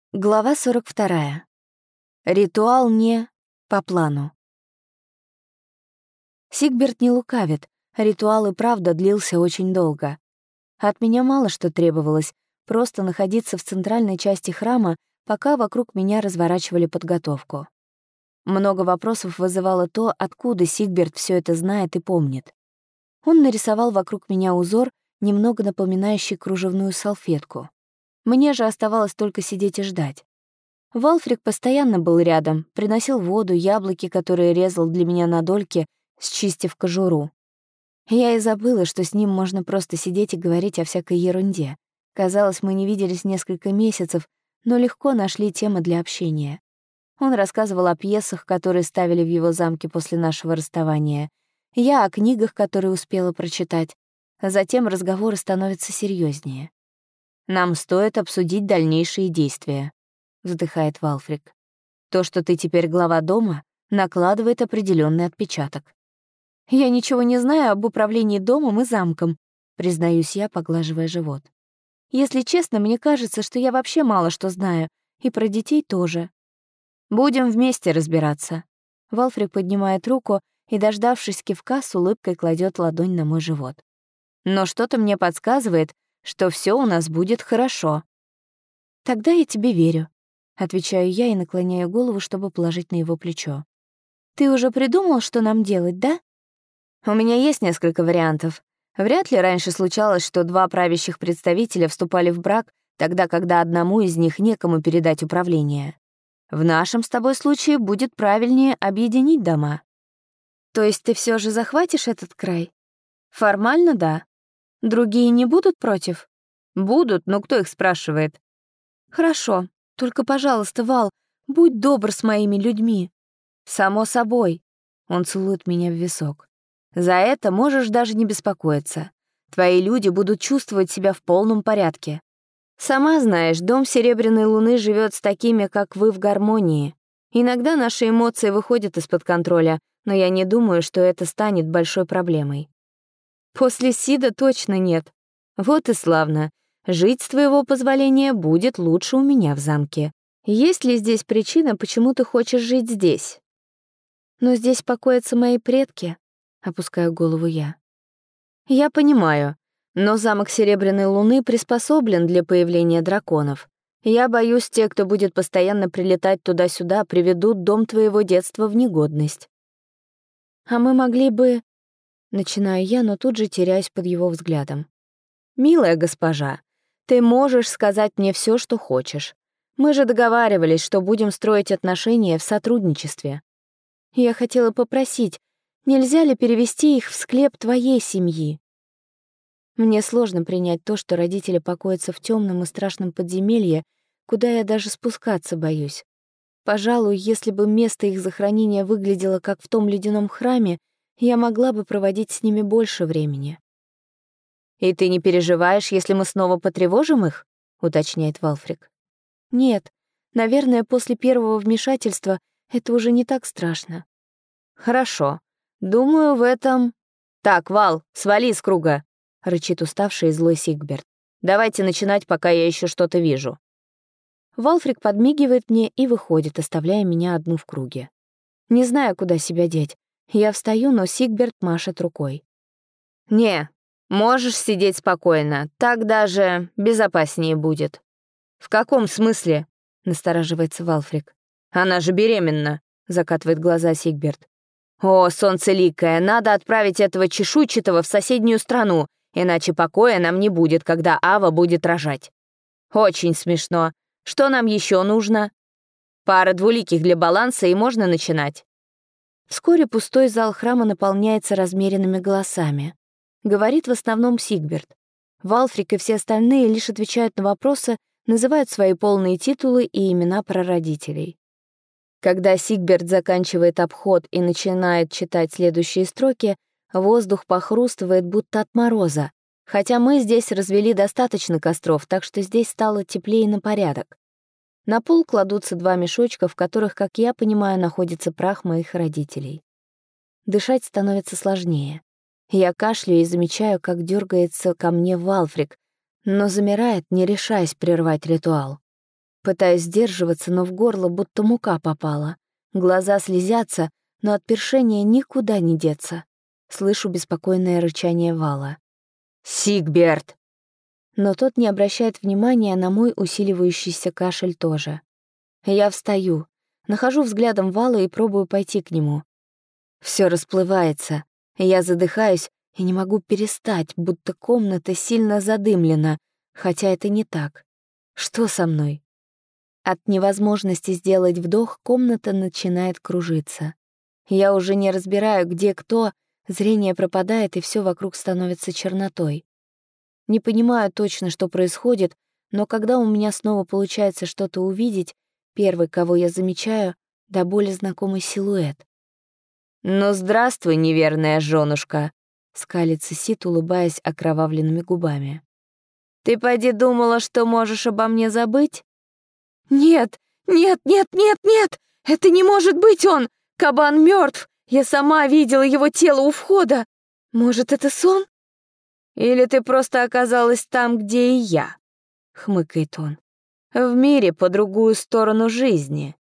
Глава 42. Ритуал не по плану. Сигберт не лукавит, ритуал и правда длился очень долго. От меня мало что требовалось, просто находиться в центральной части храма, пока вокруг меня разворачивали подготовку. Много вопросов вызывало то, откуда Сигберт все это знает и помнит. Он нарисовал вокруг меня узор, немного напоминающий кружевную салфетку. Мне же оставалось только сидеть и ждать. Валфрик постоянно был рядом, приносил воду, яблоки, которые резал для меня на дольки, счистив кожуру. Я и забыла, что с ним можно просто сидеть и говорить о всякой ерунде. Казалось, мы не виделись несколько месяцев, но легко нашли темы для общения. Он рассказывал о пьесах, которые ставили в его замке после нашего расставания. Я о книгах, которые успела прочитать. А затем разговоры становятся серьезнее. «Нам стоит обсудить дальнейшие действия», — вздыхает Валфрик. «То, что ты теперь глава дома, накладывает определенный отпечаток». «Я ничего не знаю об управлении домом и замком», — признаюсь я, поглаживая живот. «Если честно, мне кажется, что я вообще мало что знаю, и про детей тоже». «Будем вместе разбираться». Валфрик поднимает руку и, дождавшись кивка, с улыбкой кладет ладонь на мой живот. «Но что-то мне подсказывает, что все у нас будет хорошо». «Тогда я тебе верю», — отвечаю я и наклоняю голову, чтобы положить на его плечо. «Ты уже придумал, что нам делать, да?» «У меня есть несколько вариантов. Вряд ли раньше случалось, что два правящих представителя вступали в брак, тогда, когда одному из них некому передать управление. В нашем с тобой случае будет правильнее объединить дома». «То есть ты все же захватишь этот край?» «Формально, да. Другие не будут против?» «Будут, но кто их спрашивает?» «Хорошо. Только, пожалуйста, Вал, будь добр с моими людьми». «Само собой». Он целует меня в висок. «За это можешь даже не беспокоиться. Твои люди будут чувствовать себя в полном порядке. Сама знаешь, дом Серебряной Луны живет с такими, как вы, в гармонии. Иногда наши эмоции выходят из-под контроля, но я не думаю, что это станет большой проблемой». «После Сида точно нет. Вот и славно. Жить, с твоего позволения, будет лучше у меня в замке. Есть ли здесь причина, почему ты хочешь жить здесь?» «Но здесь покоятся мои предки», — опускаю голову я. «Я понимаю, но замок Серебряной Луны приспособлен для появления драконов. Я боюсь, те, кто будет постоянно прилетать туда-сюда, приведут дом твоего детства в негодность». «А мы могли бы...» Начинаю я, но тут же теряюсь под его взглядом. «Милая госпожа, ты можешь сказать мне все, что хочешь. Мы же договаривались, что будем строить отношения в сотрудничестве. Я хотела попросить, нельзя ли перевести их в склеп твоей семьи?» Мне сложно принять то, что родители покоятся в темном и страшном подземелье, куда я даже спускаться боюсь. Пожалуй, если бы место их захоронения выглядело как в том ледяном храме, я могла бы проводить с ними больше времени. «И ты не переживаешь, если мы снова потревожим их?» — уточняет Валфрик. «Нет, наверное, после первого вмешательства это уже не так страшно». «Хорошо. Думаю, в этом...» «Так, Вал, свали с круга!» — рычит уставший и злой Сигберт. «Давайте начинать, пока я еще что-то вижу». Валфрик подмигивает мне и выходит, оставляя меня одну в круге. Не знаю, куда себя деть. Я встаю, но Сигберт машет рукой. «Не, можешь сидеть спокойно, так даже безопаснее будет». «В каком смысле?» — настораживается Валфрик. «Она же беременна», — закатывает глаза Сигберт. «О, солнцеликое, надо отправить этого чешуйчатого в соседнюю страну, иначе покоя нам не будет, когда Ава будет рожать». «Очень смешно. Что нам еще нужно?» «Пара двуликих для баланса, и можно начинать». Вскоре пустой зал храма наполняется размеренными голосами. Говорит в основном Сигберт. Валфрик и все остальные лишь отвечают на вопросы, называют свои полные титулы и имена прародителей. Когда Сигберт заканчивает обход и начинает читать следующие строки, воздух похрустывает, будто от мороза, хотя мы здесь развели достаточно костров, так что здесь стало теплее на порядок. На пол кладутся два мешочка, в которых, как я понимаю, находится прах моих родителей. Дышать становится сложнее. Я кашляю и замечаю, как дергается ко мне Валфрик, но замирает, не решаясь прервать ритуал. Пытаюсь сдерживаться, но в горло будто мука попала. Глаза слезятся, но от першения никуда не деться. Слышу беспокойное рычание Вала. «Сигберт!» Но тот не обращает внимания на мой усиливающийся кашель тоже. Я встаю, нахожу взглядом Вала и пробую пойти к нему. Все расплывается, я задыхаюсь и не могу перестать, будто комната сильно задымлена, хотя это не так. Что со мной? От невозможности сделать вдох комната начинает кружиться. Я уже не разбираю, где кто, зрение пропадает, и все вокруг становится чернотой. Не понимаю точно, что происходит, но когда у меня снова получается что-то увидеть, первый, кого я замечаю, до боли знакомый силуэт. «Ну, здравствуй, неверная жёнушка», — скалится Сид, улыбаясь окровавленными губами. «Ты поди думала, что можешь обо мне забыть?» «Нет, нет, нет, нет, нет! Это не может быть он! Кабан мертв! Я сама видела его тело у входа! Может, это сон?» «Или ты просто оказалась там, где и я?» — хмыкает он. «В мире по другую сторону жизни».